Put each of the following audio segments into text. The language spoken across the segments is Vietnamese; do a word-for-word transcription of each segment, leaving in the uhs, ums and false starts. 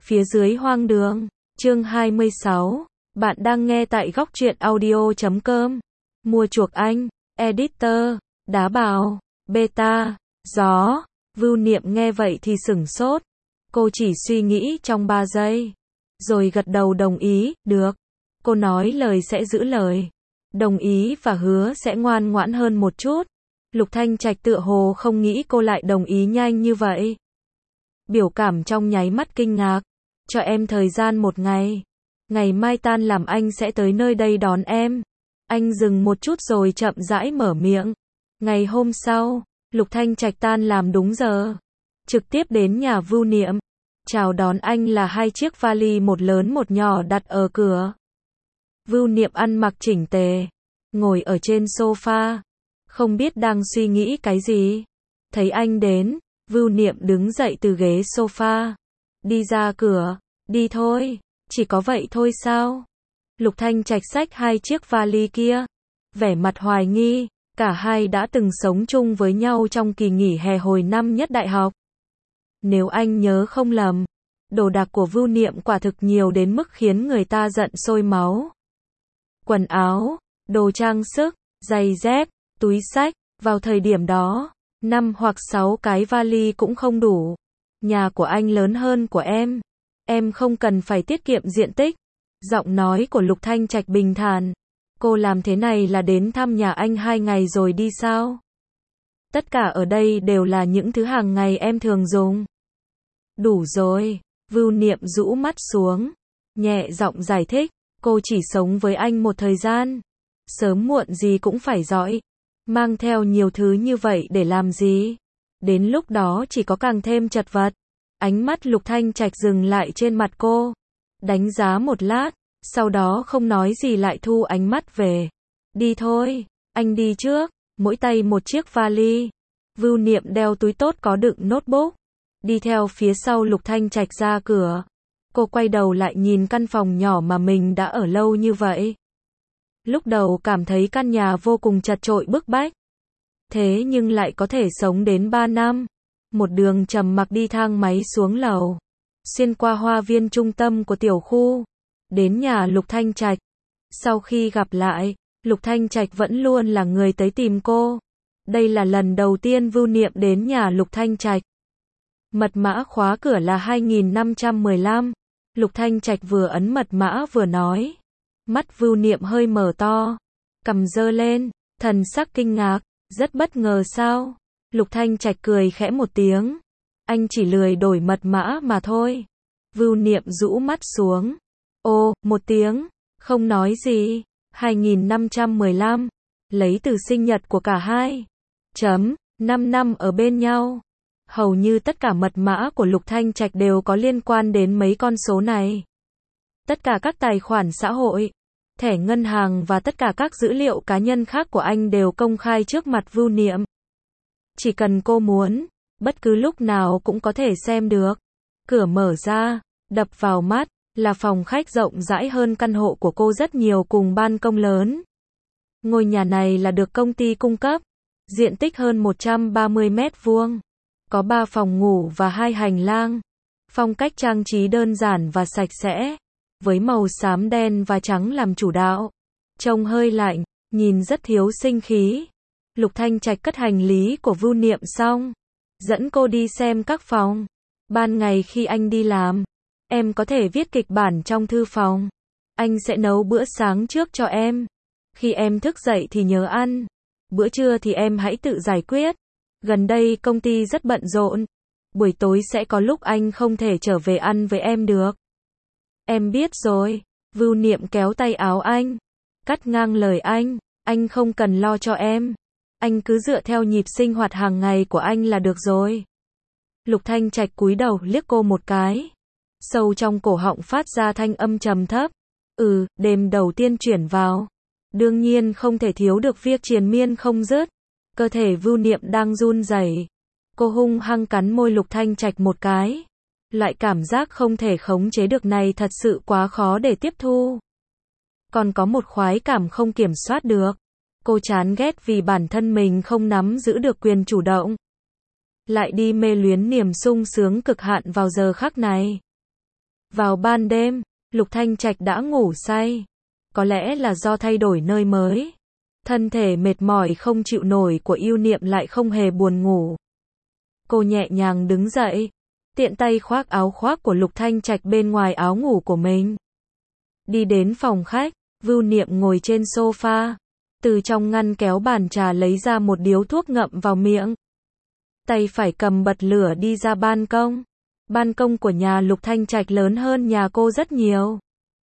Phía dưới hoang đường, chương hai mươi sáu, bạn đang nghe tại góc truyện audio chấm com. Mua chuộc anh, editor, đá bào, beta, gió. Vưu Niệm nghe vậy thì sửng sốt. Cô chỉ suy nghĩ trong ba giây, rồi gật đầu đồng ý, được. Cô nói lời sẽ giữ lời, đồng ý và hứa sẽ ngoan ngoãn hơn một chút. Lục Thanh Trạch tựa hồ không nghĩ cô lại đồng ý nhanh như vậy. Biểu cảm trong nháy mắt kinh ngạc. Cho em thời gian một ngày. Ngày mai tan làm anh sẽ tới nơi đây đón em. Anh dừng một chút rồi chậm rãi mở miệng. Ngày hôm sau, Lục Thanh Trạch tan làm đúng giờ, trực tiếp đến nhà Vưu Niệm. Chào đón anh là hai chiếc vali, một lớn một nhỏ đặt ở cửa. Vưu Niệm ăn mặc chỉnh tề, ngồi ở trên sofa, không biết đang suy nghĩ cái gì. Thấy anh đến, Vưu Niệm đứng dậy từ ghế sofa, đi ra cửa. Đi thôi, chỉ có vậy thôi sao? Lục Thanh Trạch xách hai chiếc vali kia, vẻ mặt hoài nghi. Cả hai đã từng sống chung với nhau trong kỳ nghỉ hè hồi năm nhất đại học. Nếu anh nhớ không lầm, đồ đạc của Vưu Niệm quả thực nhiều đến mức khiến người ta giận sôi máu. Quần áo, đồ trang sức, giày dép, túi xách, vào thời điểm đó, năm hoặc sáu cái vali cũng không đủ. Nhà của anh lớn hơn của em, em không cần phải tiết kiệm diện tích. Giọng nói của Lục Thanh Trạch bình thản. Cô làm thế này là đến thăm nhà anh hai ngày rồi đi sao? Tất cả ở đây đều là những thứ hàng ngày em thường dùng. Đủ rồi. Vưu Niệm rũ mắt xuống, nhẹ giọng giải thích. Cô chỉ sống với anh một thời gian, sớm muộn gì cũng phải dõi. Mang theo nhiều thứ như vậy để làm gì? Đến lúc đó chỉ có càng thêm chật vật. Ánh mắt Lục Thanh Trạch dừng lại trên mặt cô, đánh giá một lát, sau đó không nói gì lại thu ánh mắt về. Đi thôi, anh đi trước. Mỗi tay một chiếc vali. Vưu Niệm đeo túi tốt có đựng notebook, đi theo phía sau Lục Thanh Trạch ra cửa. Cô quay đầu lại nhìn căn phòng nhỏ mà mình đã ở lâu như vậy. Lúc đầu cảm thấy căn nhà vô cùng chật chội bức bách, thế nhưng lại có thể sống đến ba năm. Một đường trầm mặc đi thang máy xuống lầu, xuyên qua hoa viên trung tâm của tiểu khu, đến nhà Lục Thanh Trạch. Sau khi gặp lại, Lục Thanh Trạch vẫn luôn là người tới tìm cô. Đây là lần đầu tiên Vưu Niệm đến nhà Lục Thanh Trạch. Mật mã khóa cửa là hai nghìn năm trăm mười lăm. Lục Thanh Trạch vừa ấn mật mã vừa nói. Mắt Vưu Niệm hơi mở to, cằm giơ lên, thần sắc kinh ngạc. Rất bất ngờ sao? Lục Thanh Trạch cười khẽ một tiếng. Anh chỉ lười đổi mật mã mà thôi. Vưu Niệm rũ mắt xuống. Ô, một tiếng, không nói gì. hai nghìn năm trăm mười lăm, lấy từ sinh nhật của cả hai. Chấm, năm năm ở bên nhau. Hầu như tất cả mật mã của Lục Thanh Trạch đều có liên quan đến mấy con số này. Tất cả các tài khoản xã hội, thẻ ngân hàng và tất cả các dữ liệu cá nhân khác của anh đều công khai trước mặt Vưu Niệm. Chỉ cần cô muốn, bất cứ lúc nào cũng có thể xem được. Cửa mở ra, đập vào mắt là phòng khách rộng rãi hơn căn hộ của cô rất nhiều cùng ban công lớn. Ngôi nhà này là được công ty cung cấp, diện tích hơn một trăm ba mươi mét vuông, có ba phòng ngủ và hai hành lang. Phong cách trang trí đơn giản và sạch sẽ, với màu xám đen và trắng làm chủ đạo. Trông hơi lạnh, nhìn rất thiếu sinh khí. Lục Thanh Trạch cất hành lý của Vưu Niệm xong, dẫn cô đi xem các phòng. Ban ngày khi anh đi làm, em có thể viết kịch bản trong thư phòng. Anh sẽ nấu bữa sáng trước cho em. Khi em thức dậy thì nhớ ăn. Bữa trưa thì em hãy tự giải quyết. Gần đây công ty rất bận rộn. Buổi tối sẽ có lúc anh không thể trở về ăn với em được. Em biết rồi. Vưu Niệm kéo tay áo anh, cắt ngang lời anh. Anh không cần lo cho em. Anh cứ dựa theo nhịp sinh hoạt hàng ngày của anh là được rồi. Lục Thanh Trạch cúi đầu liếc cô một cái. Sâu trong cổ họng phát ra thanh âm trầm thấp. Ừ, đêm đầu tiên chuyển vào, đương nhiên không thể thiếu được việc triền miên không dứt. Cơ thể Vưu Niệm đang run rẩy. Cô hung hăng cắn môi Lục Thanh Trạch một cái. Loại cảm giác không thể khống chế được này thật sự quá khó để tiếp thu. Còn có một khoái cảm không kiểm soát được. Cô chán ghét vì bản thân mình không nắm giữ được quyền chủ động. Lại đi mê luyến niềm sung sướng cực hạn vào giờ khắc này. Vào ban đêm, Lục Thanh Trạch đã ngủ say. Có lẽ là do thay đổi nơi mới. Thân thể mệt mỏi không chịu nổi của Yêu Niệm lại không hề buồn ngủ. Cô nhẹ nhàng đứng dậy, tiện tay khoác áo khoác của Lục Thanh Trạch bên ngoài áo ngủ của mình. Đi đến phòng khách, Vưu Niệm ngồi trên sofa, từ trong ngăn kéo bàn trà lấy ra một điếu thuốc ngậm vào miệng. Tay phải cầm bật lửa đi ra ban công. Ban công của nhà Lục Thanh Trạch lớn hơn nhà cô rất nhiều.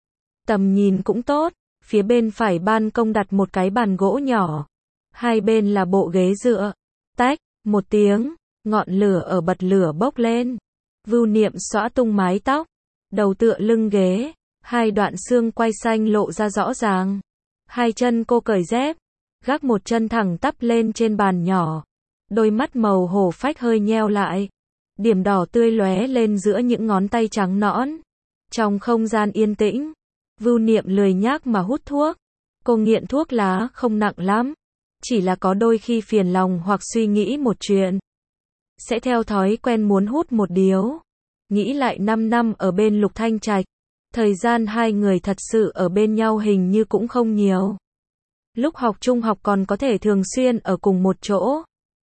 Tầm nhìn cũng tốt, phía bên phải ban công đặt một cái bàn gỗ nhỏ. Hai bên là bộ ghế dựa. Tách, một tiếng, ngọn lửa ở bật lửa bốc lên. Vưu Niệm xõa tung mái tóc, đầu tựa lưng ghế, hai đoạn xương quai xanh lộ ra rõ ràng. Hai chân cô cởi dép, gác một chân thẳng tắp lên trên bàn nhỏ. Đôi mắt màu hổ phách hơi nheo lại. Điểm đỏ tươi lóe lên giữa những ngón tay trắng nõn. Trong không gian yên tĩnh, Vưu Niệm lười nhác mà hút thuốc. Cô nghiện thuốc lá không nặng lắm, chỉ là có đôi khi phiền lòng hoặc suy nghĩ một chuyện, sẽ theo thói quen muốn hút một điếu. Nghĩ lại năm năm ở bên Lục Thanh Trạch, thời gian hai người thật sự ở bên nhau hình như cũng không nhiều. Lúc học trung học còn có thể thường xuyên ở cùng một chỗ.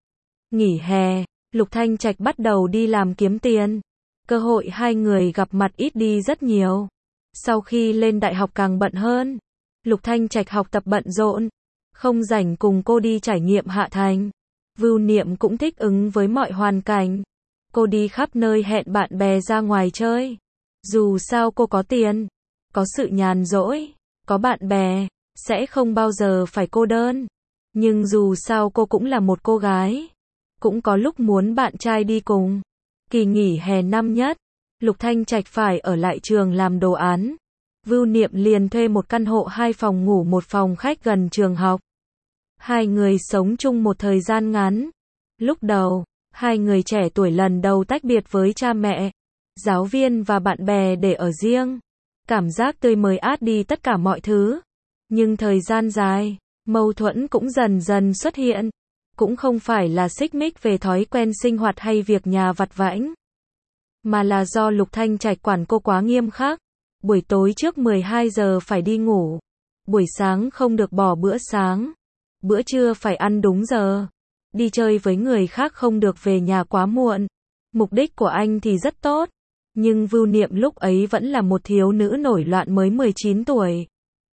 Nghỉ hè, Lục Thanh Trạch bắt đầu đi làm kiếm tiền. Cơ hội hai người gặp mặt ít đi rất nhiều. Sau khi lên đại học càng bận hơn. Lục Thanh Trạch học tập bận rộn, không rảnh cùng cô đi trải nghiệm Hạ Thành. Vưu Niệm cũng thích ứng với mọi hoàn cảnh. Cô đi khắp nơi hẹn bạn bè ra ngoài chơi. Dù sao cô có tiền, có sự nhàn rỗi, có bạn bè, sẽ không bao giờ phải cô đơn. Nhưng dù sao cô cũng là một cô gái, cũng có lúc muốn bạn trai đi cùng. Kỳ nghỉ hè năm nhất, Lục Thanh Trạch phải ở lại trường làm đồ án. Vưu Niệm liền thuê một căn hộ hai phòng ngủ một phòng khách gần trường học. Hai người sống chung một thời gian ngắn. Lúc đầu, hai người trẻ tuổi lần đầu tách biệt với cha mẹ, giáo viên và bạn bè để ở riêng. Cảm giác tươi mới át đi tất cả mọi thứ. Nhưng thời gian dài, mâu thuẫn cũng dần dần xuất hiện. Cũng không phải là xích mích về thói quen sinh hoạt hay việc nhà vặt vãnh, mà là do Lục Thanh Trạch quản cô quá nghiêm khắc. Buổi tối trước mười hai giờ phải đi ngủ. Buổi sáng không được bỏ bữa sáng. Bữa trưa phải ăn đúng giờ. Đi chơi với người khác không được về nhà quá muộn. Mục đích của anh thì rất tốt. Nhưng Vưu Niệm lúc ấy vẫn là một thiếu nữ nổi loạn mới mười chín tuổi.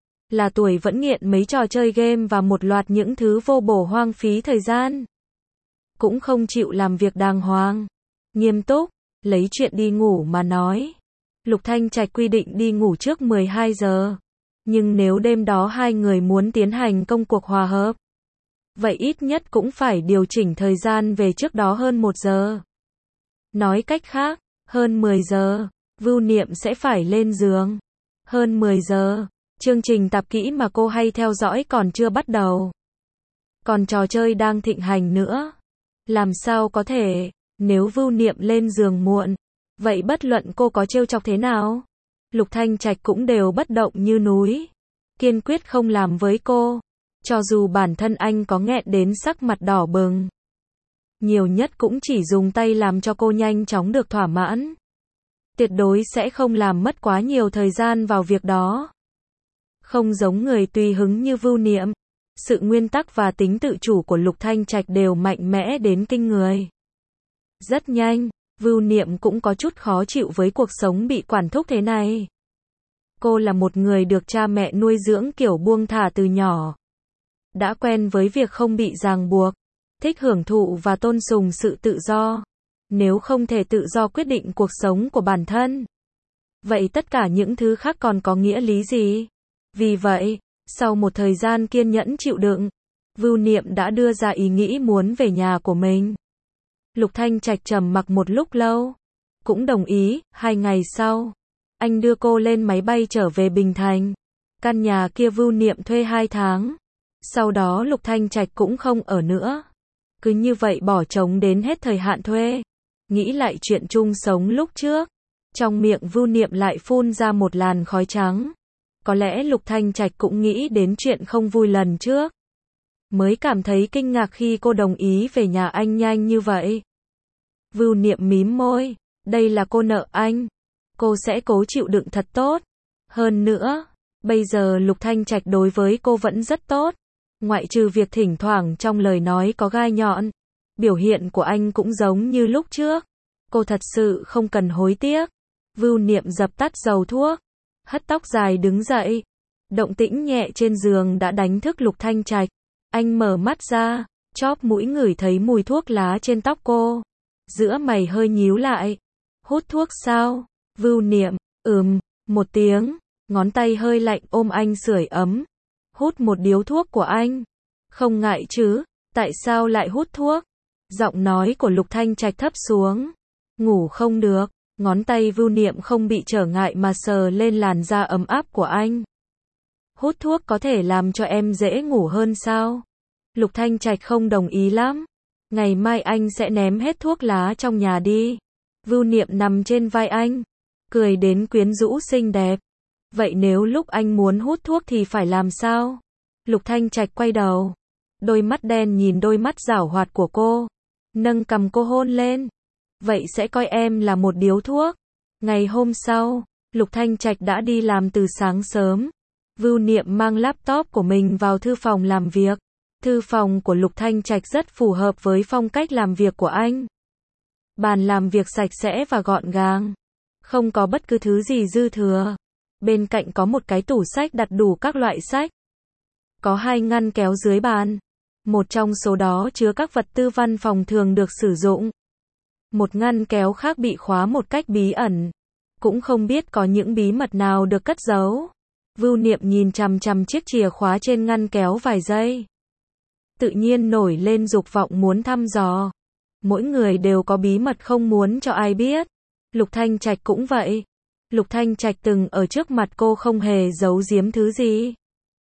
Là tuổi vẫn nghiện mấy trò chơi game và một loạt những thứ vô bổ hoang phí thời gian. Cũng không chịu làm việc đàng hoàng. Nghiêm túc, lấy chuyện đi ngủ mà nói. Lục Thanh Trạch quy định đi ngủ trước mười hai giờ. Nhưng nếu đêm đó hai người muốn tiến hành công cuộc hòa hợp, vậy ít nhất cũng phải điều chỉnh thời gian về trước đó hơn một giờ. Nói cách khác, hơn mười giờ, Vưu Niệm sẽ phải lên giường. Hơn mười giờ, chương trình tạp kỹ mà cô hay theo dõi còn chưa bắt đầu. Còn trò chơi đang thịnh hành nữa. Làm sao có thể, nếu Vưu Niệm lên giường muộn, vậy bất luận cô có trêu chọc thế nào, Lục Thanh Trạch cũng đều bất động như núi. Kiên quyết không làm với cô. Cho dù bản thân anh có nghẹn đến sắc mặt đỏ bừng, nhiều nhất cũng chỉ dùng tay làm cho cô nhanh chóng được thỏa mãn. Tuyệt đối sẽ không làm mất quá nhiều thời gian vào việc đó. Không giống người tùy hứng như Vưu Niệm, sự nguyên tắc và tính tự chủ của Lục Thanh Trạch đều mạnh mẽ đến kinh người. Rất nhanh, Vưu Niệm cũng có chút khó chịu với cuộc sống bị quản thúc thế này. Cô là một người được cha mẹ nuôi dưỡng kiểu buông thả từ nhỏ. Đã quen với việc không bị ràng buộc, thích hưởng thụ và tôn sùng sự tự do. Nếu không thể tự do quyết định cuộc sống của bản thân, vậy tất cả những thứ khác còn có nghĩa lý gì? Vì vậy, sau một thời gian kiên nhẫn chịu đựng, Vưu Niệm đã đưa ra ý nghĩ muốn về nhà của mình. Lục Thanh Trạch trầm mặc một lúc lâu, cũng đồng ý. Hai ngày sau, anh đưa cô lên máy bay trở về Bình Thành. Căn nhà kia Vưu Niệm thuê hai tháng. Sau đó Lục Thanh Trạch cũng không ở nữa. Cứ như vậy bỏ trống đến hết thời hạn thuê. Nghĩ lại chuyện chung sống lúc trước, trong miệng Vưu Niệm lại phun ra một làn khói trắng. Có lẽ Lục Thanh Trạch cũng nghĩ đến chuyện không vui lần trước, mới cảm thấy kinh ngạc khi cô đồng ý về nhà anh nhanh như vậy. Vưu Niệm mím môi, đây là cô nợ anh. cô sẽ cố chịu đựng thật tốt. Hơn nữa, bây giờ Lục Thanh Trạch đối với cô vẫn rất tốt. Ngoại trừ việc thỉnh thoảng trong lời nói có gai nhọn, biểu hiện của anh cũng giống như lúc trước. Cô thật sự không cần hối tiếc. Vưu Niệm dập tắt dầu thuốc, hất tóc dài đứng dậy. Động tĩnh nhẹ trên giường đã đánh thức Lục Thanh Trạch. Anh mở mắt ra, chóp mũi ngửi thấy mùi thuốc lá trên tóc cô. Giữa mày hơi nhíu lại. Hút thuốc sao? Vưu Niệm, ừm, một tiếng, ngón tay hơi lạnh ôm anh sưởi ấm. Hút một điếu thuốc của anh. Không ngại chứ, tại sao lại hút thuốc? Giọng nói của Lục Thanh Trạch thấp xuống. Ngủ không được, ngón tay Vưu Niệm không bị trở ngại mà sờ lên làn da ấm áp của anh. Hút thuốc có thể làm cho em dễ ngủ hơn sao? Lục Thanh Trạch không đồng ý lắm. Ngày mai anh sẽ ném hết thuốc lá trong nhà đi. Vưu Niệm nằm trên vai anh, cười đến quyến rũ xinh đẹp. Vậy nếu lúc anh muốn hút thuốc thì phải làm sao? Lục Thanh Trạch quay đầu, đôi mắt đen nhìn đôi mắt giảo hoạt của cô, nâng cằm cô hôn lên. Vậy sẽ coi em là một điếu thuốc. Ngày hôm sau, Lục Thanh Trạch đã đi làm từ sáng sớm. Vưu Niệm mang laptop của mình vào thư phòng làm việc. Thư phòng của Lục Thanh Trạch rất phù hợp với phong cách làm việc của anh. Bàn làm việc sạch sẽ và gọn gàng, không có bất cứ thứ gì dư thừa. Bên cạnh có một cái tủ sách đặt đủ các loại sách. Có hai ngăn kéo dưới bàn. Một trong số đó chứa các vật tư văn phòng thường được sử dụng. Một ngăn kéo khác bị khóa một cách bí ẩn. Cũng không biết có những bí mật nào được cất giấu. Vưu Niệm nhìn chằm chằm chiếc chìa khóa trên ngăn kéo vài giây. Tự nhiên nổi lên dục vọng muốn thăm dò. Mỗi người đều có bí mật không muốn cho ai biết. Lục Thanh Trạch cũng vậy. Lục Thanh Trạch từng ở trước mặt cô không hề giấu giếm thứ gì.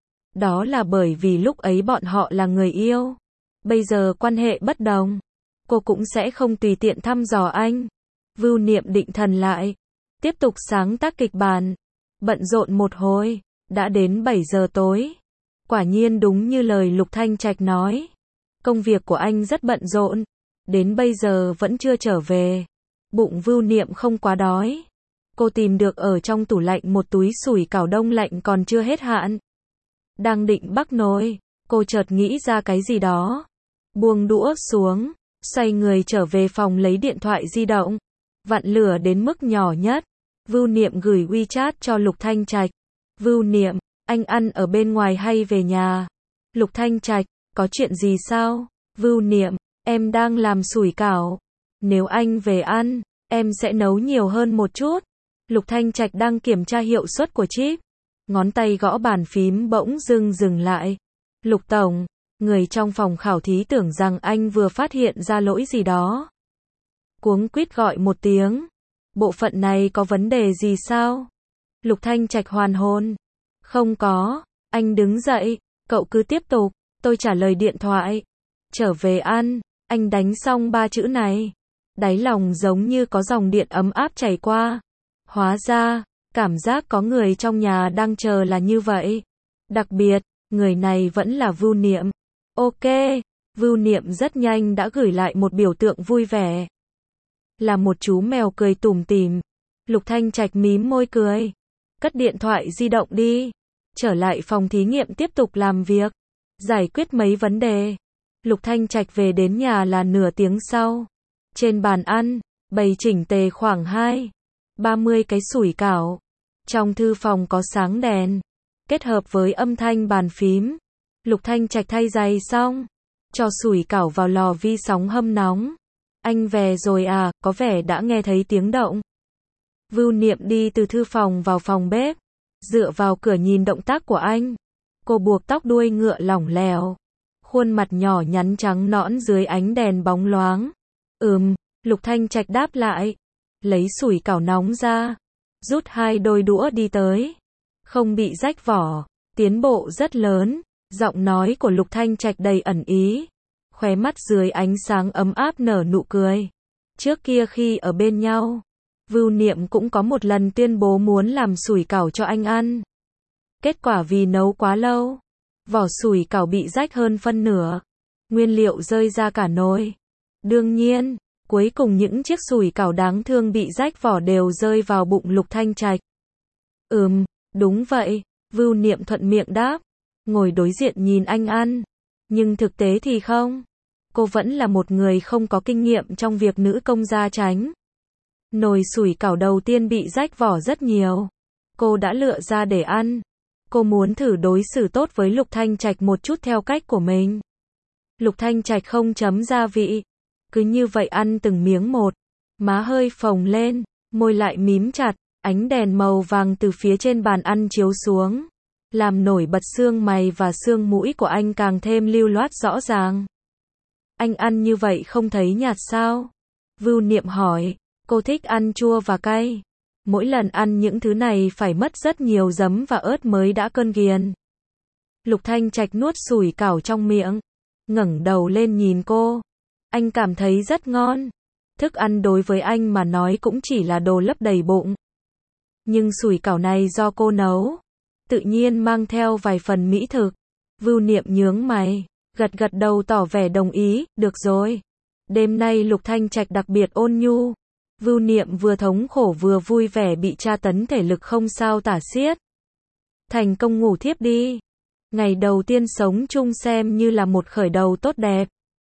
Đó là bởi vì lúc ấy bọn họ là người yêu. Bây giờ quan hệ bất đồng. Cô cũng sẽ không tùy tiện thăm dò anh. Vưu Niệm định thần lại. Tiếp tục sáng tác kịch bản. Bận rộn một hồi. Đã đến bảy giờ tối. Quả nhiên đúng như lời Lục Thanh Trạch nói. Công việc của anh rất bận rộn. Đến bây giờ vẫn chưa trở về. Bụng Vưu Niệm không quá đói. Cô tìm được ở trong tủ lạnh một túi sủi cảo đông lạnh còn chưa hết hạn. Đang định bắc nồi, cô chợt nghĩ ra cái gì đó. Buông đũa xuống, xoay người trở về phòng lấy điện thoại di động. Vặn lửa đến mức nhỏ nhất. Vưu Niệm gửi WeChat cho Lục Thanh Trạch. Vưu Niệm, anh ăn ở bên ngoài hay về nhà? Lục Thanh Trạch, có chuyện gì sao? Vưu Niệm, em đang làm sủi cảo. Nếu anh về ăn, em sẽ nấu nhiều hơn một chút. Lục Thanh Trạch đang kiểm tra hiệu suất của chip. Ngón tay gõ bàn phím bỗng dưng dừng lại. Lục Tổng, người trong phòng khảo thí tưởng rằng anh vừa phát hiện ra lỗi gì đó. Cuống quýt gọi một tiếng. Bộ phận này có vấn đề gì sao? Lục Thanh Trạch hoàn hồn. Không có. Anh đứng dậy. Cậu cứ tiếp tục. Tôi trả lời điện thoại. Trở về ăn. Anh đánh xong ba chữ này. Đáy lòng giống như có dòng điện ấm áp chảy qua. Hóa ra, cảm giác có người trong nhà đang chờ là như vậy. Đặc biệt, người này vẫn là Vưu Niệm. Ok, Vưu Niệm rất nhanh đã gửi lại một biểu tượng vui vẻ. Là một chú mèo cười tủm tỉm. Lục Thanh Trạch mím môi cười. Cất điện thoại di động đi. Trở lại phòng thí nghiệm tiếp tục làm việc. Giải quyết mấy vấn đề. Lục Thanh Trạch về đến nhà là nửa tiếng sau. Trên bàn ăn, bày chỉnh tề khoảng hai ba mươi cái sủi cảo. Trong thư phòng có sáng đèn, kết hợp với âm thanh bàn phím. Lục Thanh Trạch thay giày xong, cho sủi cảo vào lò vi sóng hâm nóng. Anh về rồi à, có vẻ đã nghe thấy tiếng động. Vưu Niệm đi từ thư phòng vào phòng bếp, dựa vào cửa nhìn động tác của anh. Cô buộc tóc đuôi ngựa lỏng lẻo, khuôn mặt nhỏ nhắn trắng nõn dưới ánh đèn bóng loáng. Ừm, Lục Thanh Trạch đáp lại. Lấy sủi cảo nóng ra, rút hai đôi đũa đi tới. Không bị rách vỏ, tiến bộ rất lớn. Giọng nói của Lục Thanh Trạch đầy ẩn ý. Khóe mắt dưới ánh sáng ấm áp nở nụ cười. Trước kia khi ở bên nhau, Vưu Niệm cũng có một lần tuyên bố muốn làm sủi cảo cho anh ăn. Kết quả vì nấu quá lâu, vỏ sủi cảo bị rách hơn phân nửa. Nguyên liệu rơi ra cả nồi. Đương nhiên, Cuối cùng những chiếc sủi cảo đáng thương bị rách vỏ đều rơi vào bụng Lục Thanh Trạch. Ừm, đúng vậy, Vưu Niệm thuận miệng đáp, ngồi đối diện nhìn anh ăn. Nhưng thực tế thì không. Cô vẫn là một người không có kinh nghiệm trong việc nữ công gia tránh. Nồi sủi cảo đầu tiên bị rách vỏ rất nhiều. Cô đã lựa ra để ăn. Cô muốn thử đối xử tốt với Lục Thanh Trạch một chút theo cách của mình. Lục Thanh Trạch không chấm gia vị. Cứ như vậy ăn từng miếng một. Má hơi phồng lên, môi lại mím chặt, ánh đèn màu vàng từ phía trên bàn ăn chiếu xuống. Làm nổi bật xương mày và xương mũi của anh càng thêm lưu loát rõ ràng. Anh ăn như vậy không thấy nhạt sao? Vưu Niệm hỏi, cô thích ăn chua và cay. Mỗi lần ăn những thứ này phải mất rất nhiều giấm và ớt mới đã cơn ghiền. Lục Thanh Trạch nuốt sủi cảo trong miệng, ngẩng đầu lên nhìn cô. Anh cảm thấy rất ngon. Thức ăn đối với anh mà nói cũng chỉ là đồ lấp đầy bụng. Nhưng sủi cảo này do cô nấu, tự nhiên mang theo vài phần mỹ thực. Vưu Niệm nhướng mày, gật gật đầu tỏ vẻ đồng ý, được rồi. Đêm nay Lục Thanh Trạch đặc biệt ôn nhu. Vưu Niệm vừa thống khổ vừa vui vẻ bị tra tấn thể lực không sao tả xiết. Thành công ngủ thiếp đi. Ngày đầu tiên sống chung xem như là một khởi đầu tốt đẹp.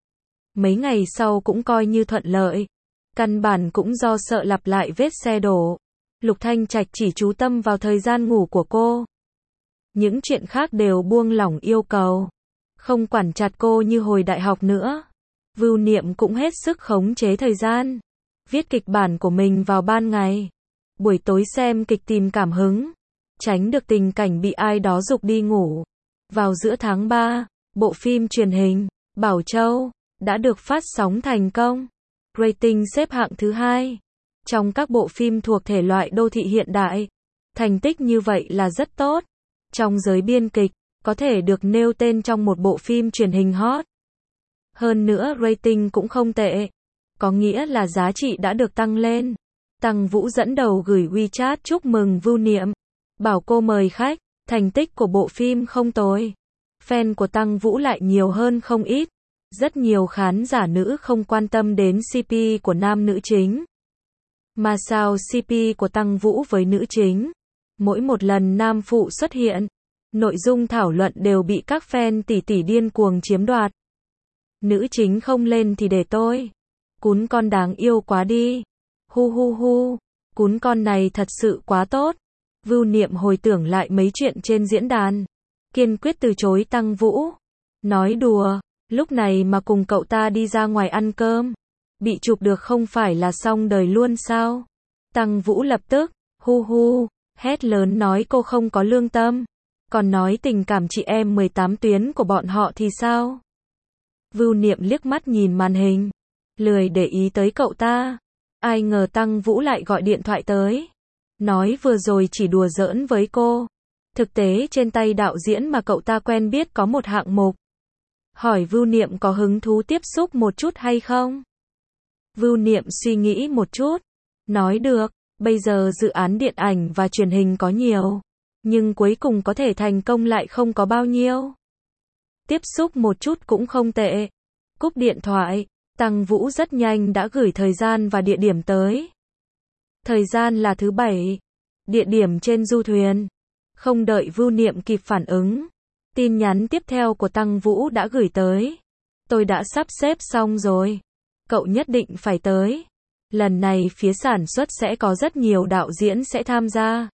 Mấy ngày sau cũng coi như thuận lợi. Căn bản cũng do sợ lặp lại vết xe đổ. Lục Thanh Trạch chỉ chú tâm vào thời gian ngủ của cô. Những chuyện khác đều buông lỏng yêu cầu. Không quản chặt cô như hồi đại học nữa. Vưu Niệm cũng hết sức khống chế thời gian. Viết kịch bản của mình vào ban ngày. Buổi tối xem kịch tìm cảm hứng. Tránh được tình cảnh bị ai đó giục đi ngủ. Vào giữa tháng ba, bộ phim truyền hình Bảo Châu đã được phát sóng thành công. Rating xếp hạng thứ hai. Trong các bộ phim thuộc thể loại đô thị hiện đại. Thành tích như vậy là rất tốt. Trong giới biên kịch, có thể được nêu tên trong một bộ phim truyền hình hot. Hơn nữa rating cũng không tệ. Có nghĩa là giá trị đã được tăng lên. Tăng Vũ dẫn đầu gửi WeChat chúc mừng Vưu Niệm. Bảo cô mời khách, thành tích của bộ phim không tồi. Fan của Tăng Vũ lại nhiều hơn không ít. Rất nhiều khán giả nữ không quan tâm đến xê pê của nam nữ chính. Mà sao xê pê của Tăng Vũ với nữ chính? Mỗi một lần nam phụ xuất hiện, nội dung thảo luận đều bị các fan tỷ tỷ điên cuồng chiếm đoạt. Nữ chính không lên thì để tôi. Cún con đáng yêu quá đi. Hu hu hu. Cún con này thật sự quá tốt. Vưu Niệm hồi tưởng lại mấy chuyện trên diễn đàn. Kiên quyết từ chối Tăng Vũ. Nói đùa. Lúc này mà cùng cậu ta đi ra ngoài ăn cơm. Bị chụp được không phải là xong đời luôn sao? Tăng Vũ lập tức. Hu hu. Hét lớn nói cô không có lương tâm. Còn nói tình cảm chị em mười tám tuyến của bọn họ thì sao? Vưu Niệm liếc mắt nhìn màn hình. Lười để ý tới cậu ta. Ai ngờ Tăng Vũ lại gọi điện thoại tới. Nói vừa rồi chỉ đùa giỡn với cô. Thực tế trên tay đạo diễn mà cậu ta quen biết có một hạng mục. Hỏi Vưu Niệm có hứng thú tiếp xúc một chút hay không? Vưu Niệm suy nghĩ một chút. Nói được, bây giờ dự án điện ảnh và truyền hình có nhiều. Nhưng cuối cùng có thể thành công lại không có bao nhiêu. Tiếp xúc một chút cũng không tệ. Cúp điện thoại, Tăng Vũ rất nhanh đã gửi thời gian và địa điểm tới. Thời gian là thứ bảy. Địa điểm trên du thuyền. Không đợi Vưu Niệm kịp phản ứng. Tin nhắn tiếp theo của Tăng Vũ đã gửi tới. Tôi đã sắp xếp xong rồi. Cậu nhất định phải tới. Lần này phía sản xuất sẽ có rất nhiều đạo diễn sẽ tham gia.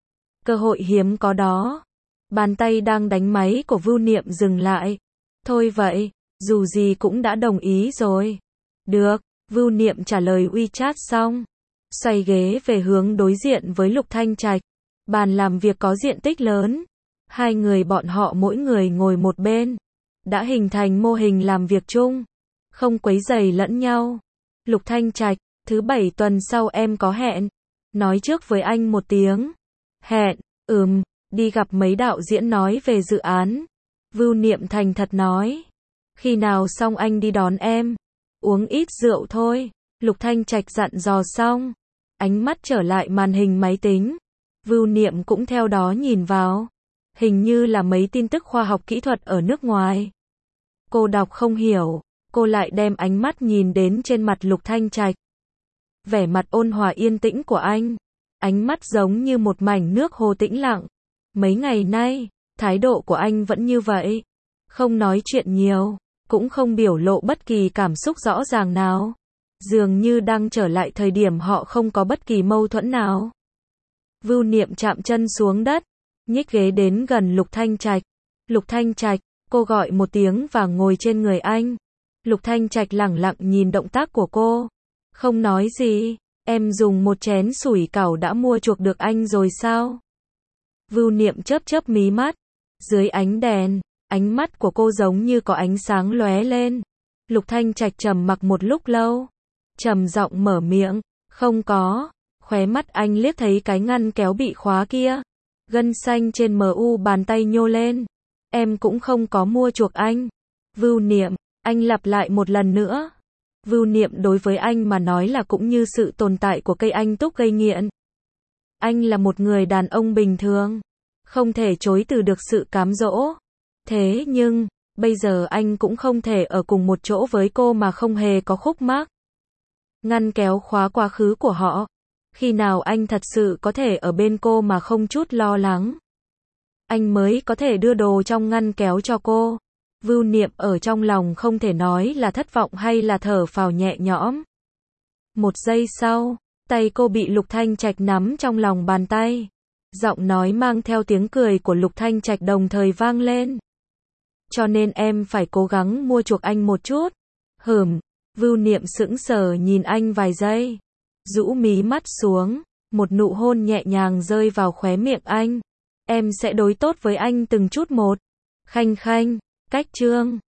Cơ hội hiếm có đó. Bàn tay đang đánh máy của Vưu Niệm dừng lại. Thôi vậy, dù gì cũng đã đồng ý rồi. Được, Vưu Niệm trả lời WeChat xong. Xoay ghế về hướng đối diện với Lục Thanh Trạch. Bàn làm việc có diện tích lớn. Hai người bọn họ mỗi người ngồi một bên. Đã hình thành mô hình làm việc chung. Không quấy rầy lẫn nhau. Lục Thanh Trạch, thứ bảy tuần sau em có hẹn. Nói trước với anh một tiếng. Hẹn, ừm, đi gặp mấy đạo diễn nói về dự án. Vưu Niệm thành thật nói. Khi nào xong anh đi đón em. Uống ít rượu thôi. Lục Thanh Trạch dặn dò xong. Ánh mắt trở lại màn hình máy tính. Vưu Niệm cũng theo đó nhìn vào. Hình như là mấy tin tức khoa học kỹ thuật ở nước ngoài. Cô đọc không hiểu. cô lại đem ánh mắt nhìn đến trên mặt Lục Thanh Trạch. Vẻ mặt ôn hòa yên tĩnh của anh, ánh mắt giống như một mảnh nước hồ tĩnh lặng. Mấy ngày nay, thái độ của anh vẫn như vậy, không nói chuyện nhiều, cũng không biểu lộ bất kỳ cảm xúc rõ ràng nào. Dường như đang trở lại thời điểm họ không có bất kỳ mâu thuẫn nào. Vưu Niệm chạm chân xuống đất, nhích ghế đến gần Lục Thanh Trạch. Lục Thanh Trạch, cô gọi một tiếng và ngồi trên người anh. Lục Thanh Trạch lẳng lặng nhìn động tác của cô, không nói gì. Em dùng một chén sủi cảo đã mua chuộc được anh rồi sao? Vưu Niệm chớp chớp mí mắt. Dưới ánh đèn, ánh mắt của cô giống như có ánh sáng lóe lên. Lục Thanh Trạch trầm mặc một lúc lâu, trầm giọng mở miệng, không có. Khóe mắt anh liếc thấy cái ngăn kéo bị khóa kia. Gân xanh trên mu bàn tay nhô lên. Em cũng không có mua chuộc anh. Vưu Niệm, anh lặp lại một lần nữa. Vưu Niệm đối với anh mà nói là cũng như sự tồn tại của cây anh túc gây nghiện. Anh là một người đàn ông bình thường, không thể chối từ được sự cám dỗ. Thế nhưng, bây giờ anh cũng không thể ở cùng một chỗ với cô mà không hề có khúc mắc. Ngăn kéo khóa quá khứ của họ. Khi nào anh thật sự có thể ở bên cô mà không chút lo lắng? Anh mới có thể đưa đồ trong ngăn kéo cho cô. Vưu Niệm ở trong lòng không thể nói là thất vọng hay là thở phào nhẹ nhõm. Một giây sau, tay cô bị Lục Thanh Trạch nắm trong lòng bàn tay. Giọng nói mang theo tiếng cười của Lục Thanh Trạch đồng thời vang lên. Cho nên em phải cố gắng mua chuộc anh một chút. Hửm, Vưu Niệm sững sờ nhìn anh vài giây. Rũ mí mắt xuống, một nụ hôn nhẹ nhàng rơi vào khóe miệng anh. Em sẽ đối tốt với anh từng chút một. Khanh khanh, cách chương.